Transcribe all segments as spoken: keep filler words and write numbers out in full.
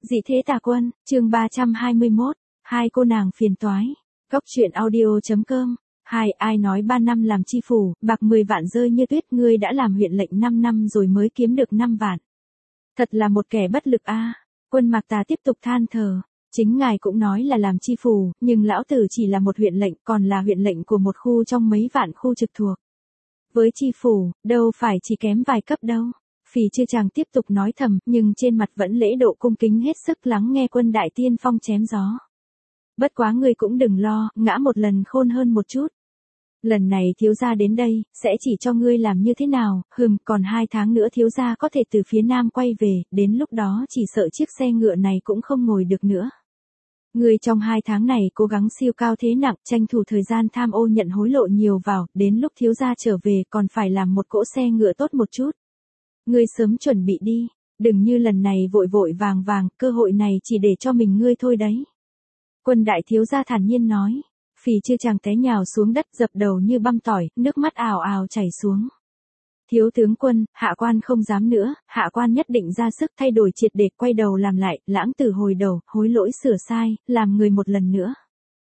Dị thế tà quân, chương ba trăm hai mươi mốt, hai cô nàng phiền toái. Góc truyện audio.com. Hai, ai nói ba năm làm chi phủ, bạc mười vạn rơi như tuyết, ngươi đã làm huyện lệnh năm năm rồi mới kiếm được năm vạn. Thật là một kẻ bất lực a. Quân Mạc Tà tiếp tục than thở, chính ngài cũng nói là làm chi phủ, nhưng lão tử chỉ là một huyện lệnh, còn là huyện lệnh của một khu trong mấy vạn khu trực thuộc. Với chi phủ, đâu phải chỉ kém vài cấp đâu. Phì Chư Chàng tiếp tục nói thầm, nhưng trên mặt vẫn lễ độ cung kính hết sức lắng nghe Quân Đại Tiên Phong chém gió. Bất quá ngươi cũng đừng lo, ngã một lần khôn hơn một chút. Lần này thiếu gia đến đây, sẽ chỉ cho ngươi làm như thế nào, hừm, còn hai tháng nữa thiếu gia có thể từ phía nam quay về, đến lúc đó chỉ sợ chiếc xe ngựa này cũng không ngồi được nữa. Ngươi trong hai tháng này cố gắng siêu cao thế nặng, tranh thủ thời gian tham ô nhận hối lộ nhiều vào, đến lúc thiếu gia trở về còn phải làm một cỗ xe ngựa tốt một chút. Ngươi sớm chuẩn bị đi, đừng như lần này vội vội vàng vàng, cơ hội này chỉ để cho mình ngươi thôi đấy. Quân đại thiếu gia thản nhiên nói. Phì Chư Chàng té nhào xuống đất dập đầu như băm tỏi, nước mắt ào ào chảy xuống. Thiếu tướng quân, hạ quan không dám nữa, hạ quan nhất định ra sức thay đổi triệt để, quay đầu làm lại, lãng tử hồi đầu, hối lỗi sửa sai, làm người một lần nữa.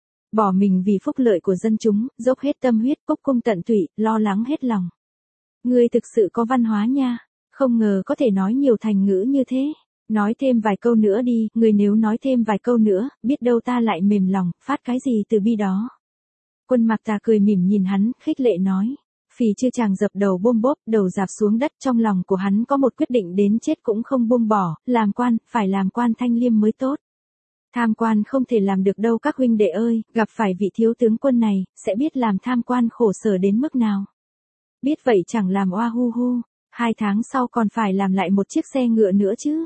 Bỏ mình vì phúc lợi của dân chúng, dốc hết tâm huyết, cúc cung tận tụy, lo lắng hết lòng. Ngươi thực sự có văn hóa nha, không ngờ có thể nói nhiều thành ngữ như thế. Nói thêm vài câu nữa đi, người nếu nói thêm vài câu nữa, biết đâu ta lại mềm lòng, phát cái gì từ bi đó. Quân Mạc Tà cười mỉm nhìn hắn, khích lệ nói. Phì Chư Chàng dập đầu bôm bốp, đầu dạp xuống đất, trong lòng của hắn có một quyết định đến chết cũng không buông bỏ, làm quan, phải làm quan thanh liêm mới tốt. Tham quan không thể làm được đâu các huynh đệ ơi, gặp phải vị thiếu tướng quân này, sẽ biết làm tham quan khổ sở đến mức nào. Biết vậy chẳng làm oa hu hu, hai tháng sau còn phải làm lại một chiếc xe ngựa nữa chứ.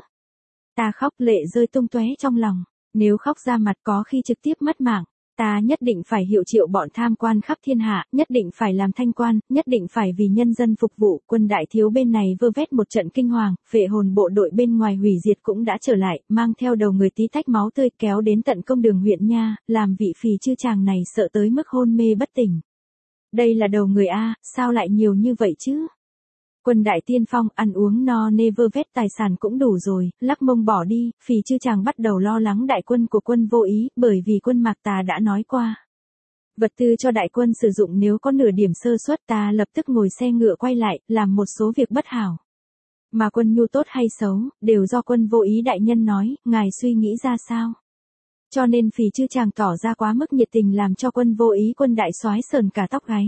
Ta khóc lệ rơi tung tóe trong lòng, nếu khóc ra mặt có khi trực tiếp mất mạng, ta nhất định phải hiệu triệu bọn tham quan khắp thiên hạ, nhất định phải làm thanh quan, nhất định phải vì nhân dân phục vụ. Quân đại thiếu bên này vơ vét một trận kinh hoàng, phệ hồn bộ đội bên ngoài hủy diệt cũng đã trở lại, mang theo đầu người tí tách máu tươi kéo đến tận công đường huyện nha, làm vị Phì Chư Chàng này sợ tới mức hôn mê bất tỉnh. Đây là đầu người a, sao lại nhiều như vậy chứ? Quân Đại Tiên Phong ăn uống no nê vơ vét tài sản cũng đủ rồi, lắc mông bỏ đi. Phì Chư Chàng bắt đầu lo lắng đại quân của quân Vô Ý, bởi vì Quân Mạc Tà đã nói qua. Vật tư cho đại quân sử dụng nếu có nửa điểm sơ suất ta lập tức ngồi xe ngựa quay lại, làm một số việc bất hảo. Mà quân nhu tốt hay xấu, đều do quân Vô Ý đại nhân nói, ngài suy nghĩ ra sao? Cho nên Phì Chư Chàng tỏ ra quá mức nhiệt tình làm cho quân Vô Ý quân đại soái sờn cả tóc gáy.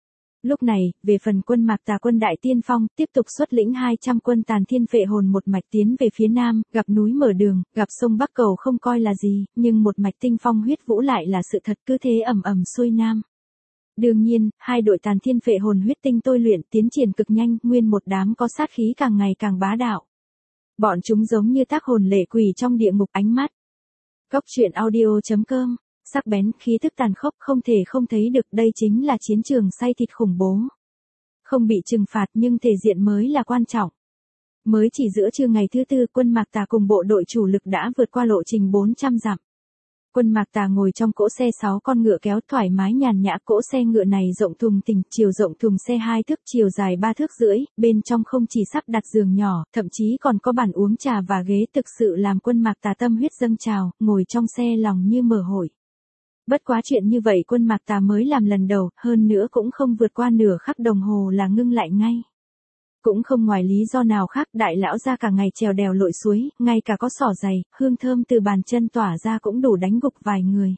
Lúc này, về phần Quân Mạc Tà quân Đại Tiên Phong, tiếp tục xuất lĩnh hai trăm quân tàn thiên phệ hồn một mạch tiến về phía nam, gặp núi mở đường, gặp sông Bắc Cầu không coi là gì, nhưng một mạch tinh phong huyết vũ lại là sự thật, cứ thế ầm ầm xuôi nam. Đương nhiên, hai đội tàn thiên phệ hồn huyết tinh tôi luyện tiến triển cực nhanh, nguyên một đám có sát khí càng ngày càng bá đạo. Bọn chúng giống như tác hồn lệ quỷ trong địa ngục ánh mắt. Góc truyện audio.com. Sắc bén, khí thức tàn khốc, không thể không thấy được, đây chính là chiến trường xay thịt khủng bố. Không bị trừng phạt nhưng thể diện mới là quan trọng. Mới chỉ giữa trưa ngày thứ tư, Quân Mạc Tà cùng bộ đội chủ lực đã vượt qua lộ trình bốn trăm dặm. Quân Mạc Tà ngồi trong cỗ xe sáu con ngựa kéo thoải mái nhàn nhã, cỗ xe ngựa này rộng thùng thình, chiều rộng thùng xe hai thước, chiều dài ba thước rưỡi, bên trong không chỉ sắp đặt giường nhỏ, thậm chí còn có bàn uống trà và ghế, thực sự làm Quân Mạc Tà tâm huyết dâng trào, ngồi trong xe lòng như mở hội. Bất quá chuyện như vậy Quân Mạc Tà mới làm lần đầu, hơn nữa cũng không vượt qua nửa khắc đồng hồ là ngưng lại ngay. Cũng không ngoài lý do nào khác, đại lão ra cả ngày trèo đèo lội suối, ngay cả có xỏ giày, hương thơm từ bàn chân tỏa ra cũng đủ đánh gục vài người.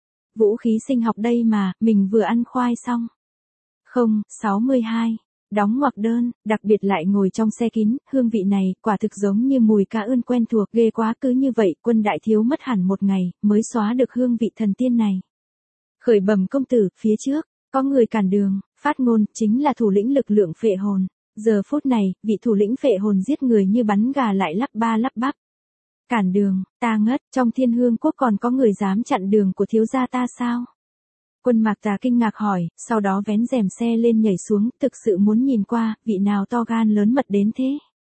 Vũ khí sinh học đây mà, mình vừa ăn khoai xong. Không, sáu mươi hai. Đóng ngoặc đơn, đặc biệt lại ngồi trong xe kín, hương vị này, quả thực giống như mùi cá ươn quen thuộc, ghê quá. Cứ như vậy, Quân đại thiếu mất hẳn một ngày, mới xóa được hương vị thần tiên này. Khởi bẩm công tử, phía trước, có người cản đường, phát ngôn, chính là thủ lĩnh lực lượng phệ hồn. Giờ phút này, vị thủ lĩnh phệ hồn giết người như bắn gà lại lắp ba lắp bắp. Cản đường, ta ngất, trong Thiên Hương quốc còn có người dám chặn đường của thiếu gia ta sao? Quân Mạc Tà kinh ngạc hỏi, sau đó vén rèm xe lên nhảy xuống, thực sự muốn nhìn qua, vị nào to gan lớn mật đến thế.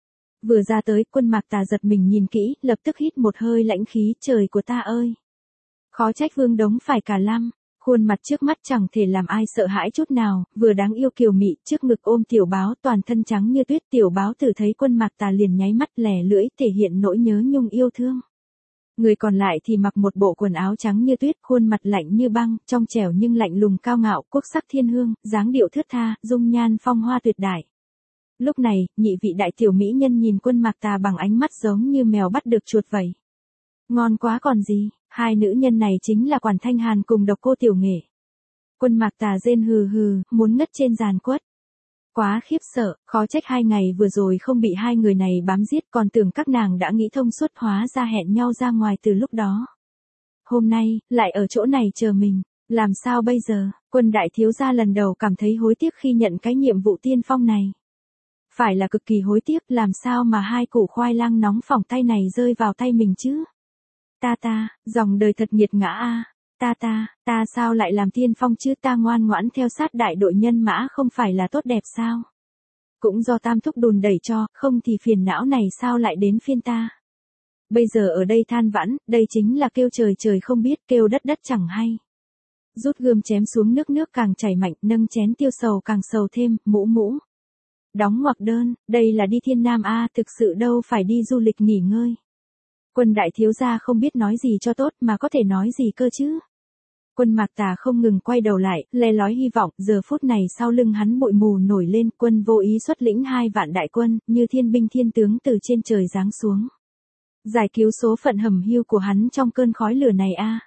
Vừa ra tới, Quân Mạc Tà giật mình nhìn kỹ, lập tức hít một hơi lãnh khí, trời của ta ơi. Khó trách Vương Đống phải cả lăm, khuôn mặt trước mắt chẳng thể làm ai sợ hãi chút nào, vừa đáng yêu kiều mị, trước ngực ôm tiểu báo, toàn thân trắng như tuyết. Tiểu báo tử thấy Quân Mạc Tà liền nháy mắt lẻ lưỡi, thể hiện nỗi nhớ nhung yêu thương. Người còn lại thì mặc một bộ quần áo trắng như tuyết, khuôn mặt lạnh như băng, trong trẻo nhưng lạnh lùng cao ngạo, quốc sắc thiên hương, dáng điệu thướt tha, dung nhan phong hoa tuyệt đại. Lúc này, nhị vị đại tiểu mỹ nhân nhìn Quân Mạc Tà bằng ánh mắt giống như mèo bắt được chuột vậy. Ngon quá còn gì, hai nữ nhân này chính là Quản Thanh Hàn cùng Độc Cô Tiểu Nghệ. Quân Mạc Tà rên hừ hừ, muốn ngất trên giàn quất. Quá khiếp sợ, khó trách hai ngày vừa rồi không bị hai người này bám giết, còn tưởng các nàng đã nghĩ thông suốt, hóa ra hẹn nhau ra ngoài từ lúc đó. Hôm nay, lại ở chỗ này chờ mình, làm sao bây giờ? Quân đại thiếu gia lần đầu cảm thấy hối tiếc khi nhận cái nhiệm vụ tiên phong này. Phải là cực kỳ hối tiếc, làm sao mà hai củ khoai lang nóng phỏng tay này rơi vào tay mình chứ? Ta ta, dòng đời thật nghiệt ngã a. Ta ta, ta sao lại làm tiên phong chứ, ta ngoan ngoãn theo sát đại đội nhân mã không phải là tốt đẹp sao? Cũng do Tam thúc đùn đẩy cho, không thì phiền não này sao lại đến phiên ta? Bây giờ ở đây than vãn, đây chính là kêu trời trời không biết, kêu đất đất chẳng hay. Rút gươm chém xuống, nước nước càng chảy mạnh, nâng chén tiêu sầu càng sầu thêm, mũ mũ. Đóng ngoặc đơn, đây là đi thiên nam a, thực sự đâu phải đi du lịch nghỉ ngơi. Quân đại thiếu gia không biết nói gì cho tốt, mà có thể nói gì cơ chứ? Quân Mạc Tà không ngừng quay đầu lại, le lói hy vọng, giờ phút này sau lưng hắn bụi mù nổi lên, quân vô ý xuất lĩnh hai vạn đại quân, như thiên binh thiên tướng từ trên trời giáng xuống. Giải cứu số phận hầm hưu của hắn trong cơn khói lửa này a.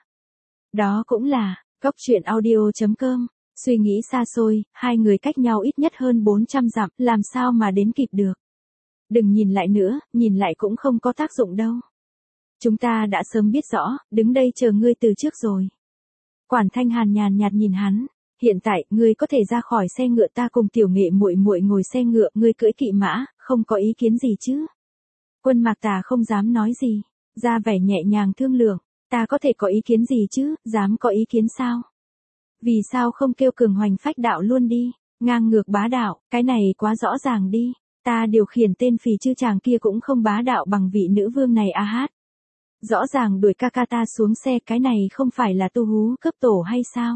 Đó cũng là, Góc Truyện Audio chấm com. Suy nghĩ xa xôi, hai người cách nhau ít nhất hơn bốn trăm dặm, làm sao mà đến kịp được. Đừng nhìn lại nữa, nhìn lại cũng không có tác dụng đâu. Chúng ta đã sớm biết rõ, đứng đây chờ ngươi từ trước rồi. Quản Thanh Hàn nhàn nhạt nhìn hắn, hiện tại, ngươi có thể ra khỏi xe ngựa, ta cùng Tiểu Nghệ muội muội ngồi xe ngựa, ngươi cưỡi kỵ mã, không có ý kiến gì chứ? Quân Mạc Tà không dám nói gì, ra vẻ nhẹ nhàng thương lượng, ta có thể có ý kiến gì chứ, dám có ý kiến sao? Vì sao không kêu cường hoành phách đạo luôn đi, ngang ngược bá đạo, cái này quá rõ ràng đi, ta điều khiển tên phì chư chàng kia cũng không bá đạo bằng vị nữ vương này a hát. Rõ ràng đuổi ca ca ta xuống xe, cái này không phải là tu hú cấp tổ hay sao?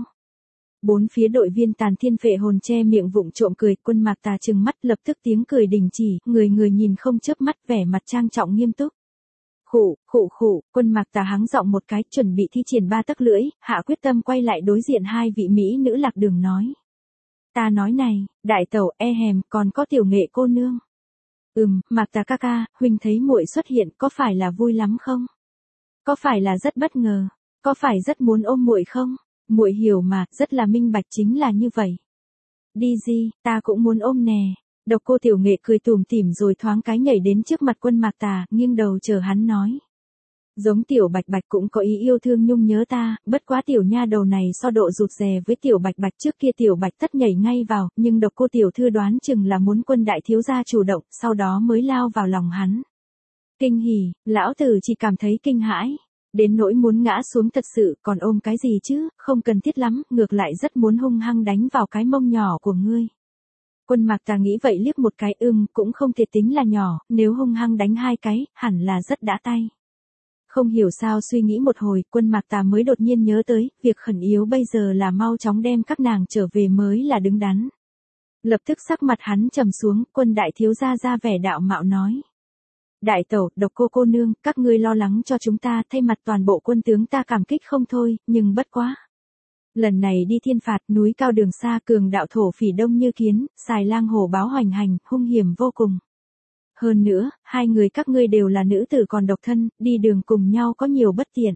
Bốn phía đội viên Tàn Thiên Phệ Hồn che miệng vụng trộm cười, Quân Mạc Tà trừng mắt, lập tức tiếng cười đình chỉ, người người nhìn không chớp mắt, vẻ mặt trang trọng nghiêm túc. Khụ, khụ khụ, Quân Mạc Tà hắng giọng một cái, chuẩn bị thi triển ba tấc lưỡi, hạ quyết tâm quay lại đối diện hai vị mỹ nữ lạc đường nói. Ta nói này, đại tẩu, e hèm, còn có Tiểu Nghệ cô nương. Ừm, Mạc Tà ca ca, huynh thấy muội xuất hiện, có phải là vui lắm không? Có phải là rất bất ngờ? Có phải rất muốn ôm muội không? Muội hiểu mà, rất là minh bạch, chính là như vậy. Đi gì, ta cũng muốn ôm nè. Độc Cô Tiểu Nghệ cười tủm tỉm rồi thoáng cái nhảy đến trước mặt Quân Mạc Tà, nghiêng đầu chờ hắn nói. Giống Tiểu Bạch Bạch cũng có ý yêu thương nhung nhớ ta, bất quá tiểu nha đầu này so độ rụt rè với Tiểu Bạch Bạch, trước kia Tiểu Bạch tất nhảy ngay vào, nhưng Độc Cô Tiểu Thư đoán chừng là muốn Quân đại thiếu gia chủ động, sau đó mới lao vào lòng hắn. Kinh hỉ, lão tử chỉ cảm thấy kinh hãi, đến nỗi muốn ngã xuống thật sự, còn ôm cái gì chứ, không cần thiết lắm, ngược lại rất muốn hung hăng đánh vào cái mông nhỏ của ngươi. Quân Mạc Tà nghĩ vậy liếc một cái, ưm, cũng không thể tính là nhỏ, nếu hung hăng đánh hai cái, hẳn là rất đã tay. Không hiểu sao suy nghĩ một hồi, Quân Mạc Tà mới đột nhiên nhớ tới, việc khẩn yếu bây giờ là mau chóng đem các nàng trở về mới là đứng đắn. Lập tức sắc mặt hắn trầm xuống, Quân đại thiếu gia ra vẻ đạo mạo nói. Đại tẩu, Độc Cô cô nương, các ngươi lo lắng cho chúng ta, thay mặt toàn bộ quân tướng ta cảm kích không thôi, nhưng bất quá. Lần này đi thiên phạt, núi cao đường xa, cường đạo thổ phỉ đông như kiến, xài lang hổ báo hoành hành, hung hiểm vô cùng. Hơn nữa, hai người các ngươi đều là nữ tử còn độc thân, đi đường cùng nhau có nhiều bất tiện.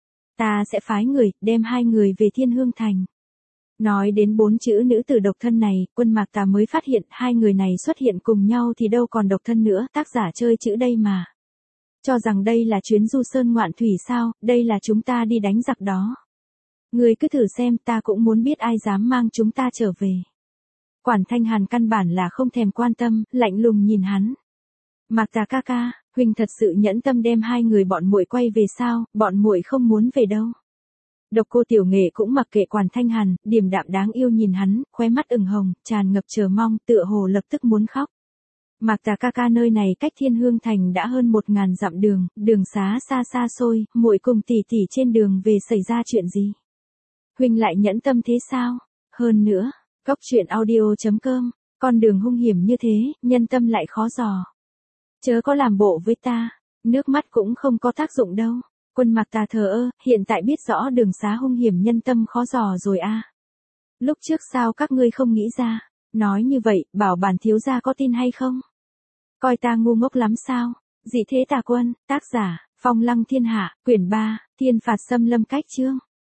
Ta sẽ phái người, đem hai người về Thiên Hương Thành. Nói đến bốn chữ nữ tử độc thân này, Quân Mạc Tà mới phát hiện hai người này xuất hiện cùng nhau thì đâu còn độc thân nữa, tác giả chơi chữ đây mà. Cho rằng đây là chuyến du sơn ngoạn thủy sao, đây là chúng ta đi đánh giặc đó. Người cứ thử xem, ta cũng muốn biết ai dám mang chúng ta trở về. Quản Thanh Hàn căn bản là không thèm quan tâm, lạnh lùng nhìn hắn. Mạc Tà ca ca, huynh thật sự nhẫn tâm đem hai người bọn muội quay về sao, bọn muội không muốn về đâu. Độc Cô Tiểu Nghệ cũng mặc kệ Quản Thanh Hàn, điềm đạm đáng yêu nhìn hắn, khóe mắt ửng hồng, tràn ngập chờ mong, tựa hồ lập tức muốn khóc. Mạc Tà ca ca, nơi này cách Thiên Hương Thành đã hơn một ngàn dặm đường, đường xá xa xa xôi, muội cùng tỷ tỷ trên đường về xảy ra chuyện gì? Huynh lại nhẫn tâm thế sao? Hơn nữa, Góc Truyện Audio chấm com, con đường hung hiểm như thế, nhân tâm lại khó dò. Chớ có làm bộ với ta, nước mắt cũng không có tác dụng đâu. Quân Mạc ta thờ ơ, hiện tại biết rõ đường xá hung hiểm nhân tâm khó dò rồi a. Lúc trước sao các ngươi không nghĩ ra, nói như vậy, bảo bản thiếu gia có tin hay không? Coi ta ngu ngốc lắm sao? Dị thế tà quân, tác giả, Phong Lăng Thiên Hạ, quyển ba, Thiên phạt xâm lâm cách chương.